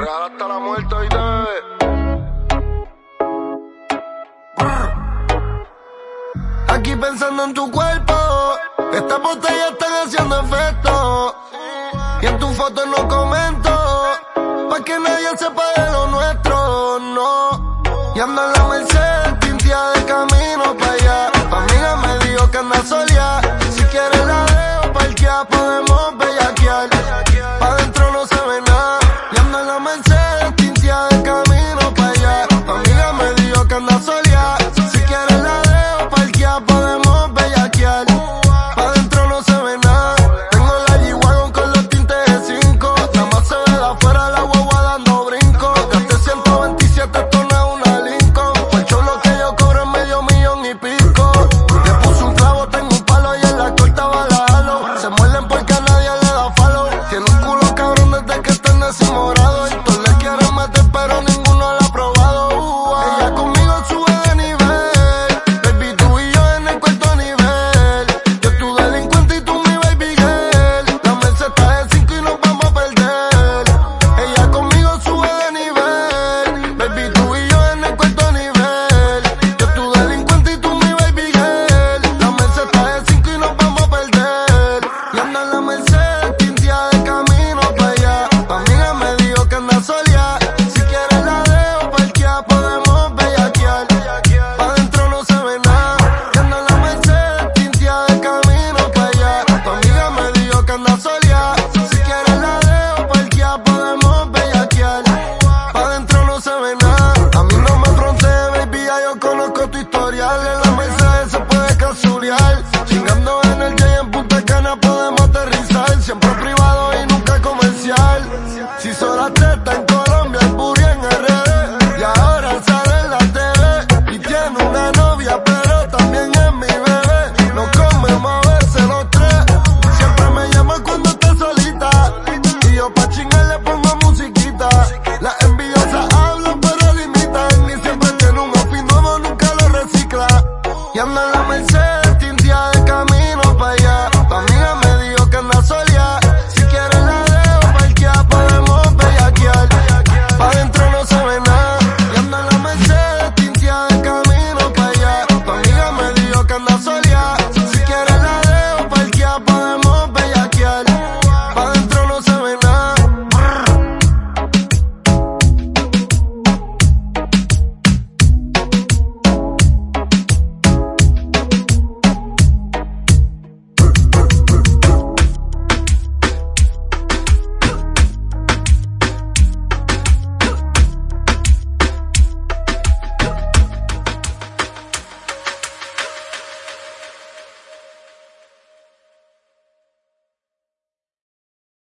Legal hasta la muerte, y te Aquí pensando en tu cuerpo, estas botellas están haciendo efecto. Y en tu foto no comento, pa' que nadie sepa de lo nuestro, no. Y ando en la Mercedes, tintia de camino pa' allá. Tu amiga me dijo que anda soleá. Si quieres la dejo parquear, podemos bellaquear. Pa' dentro no se ve nada. Y ando en la Mercedes, tintia de camino pa' allá. Tu amiga me dijo que anda soleá. Si quieres la dejo parquear, podemos bellaquear. Pa' dentro no se ve nada. Tengo la G-Wagon con los tintes de 5. Nada más se ve de afuera la guagua dando brinco. Gasté 127, esto no es una Lincoln. Por el show lo que yo cobro es $500,000 y pico. Le puse un clavo, tengo un palo y en la corta va la halo. Se muerden porque a nadie le da follow. Tiene un culo cabrón desde que está en desimorado. Y todos le quieren meter pero ninguno la ha probado. Ella conmigo sube de nivel. Baby, tú y yo en el cuarto nivel. Yo tu delincuente y tú mi baby girl. La mesa está de 5 y nos vamos a perder. Ella conmigo sube de nivel. Baby, tú y yo en el cuarto nivel. Yo tu delincuente y tú mi baby girl. La mesa está de 5 y nos vamos a perder. Y anda en la Mercedes, tintia de camino pa' allá. Tu amiga me dijo que anda soleá. Si quieres la dejo parquear, podemos bellaquear. Pa' dentro no se ve nada. Y anda en la Mercedes, tintia de camino pa' allá. Tu amiga me dijo que anda soleá. Si quieres la dejo parquear, podemos bellaquear. Pa' dentro no se ve nada. A mí no me frontees, baby, ya yo conozco tu historial. En la Mercedes se puede casurear. Chingando en el J en Punta Cana podemos aterrizar. Siempre privado y nunca comercial. Si solo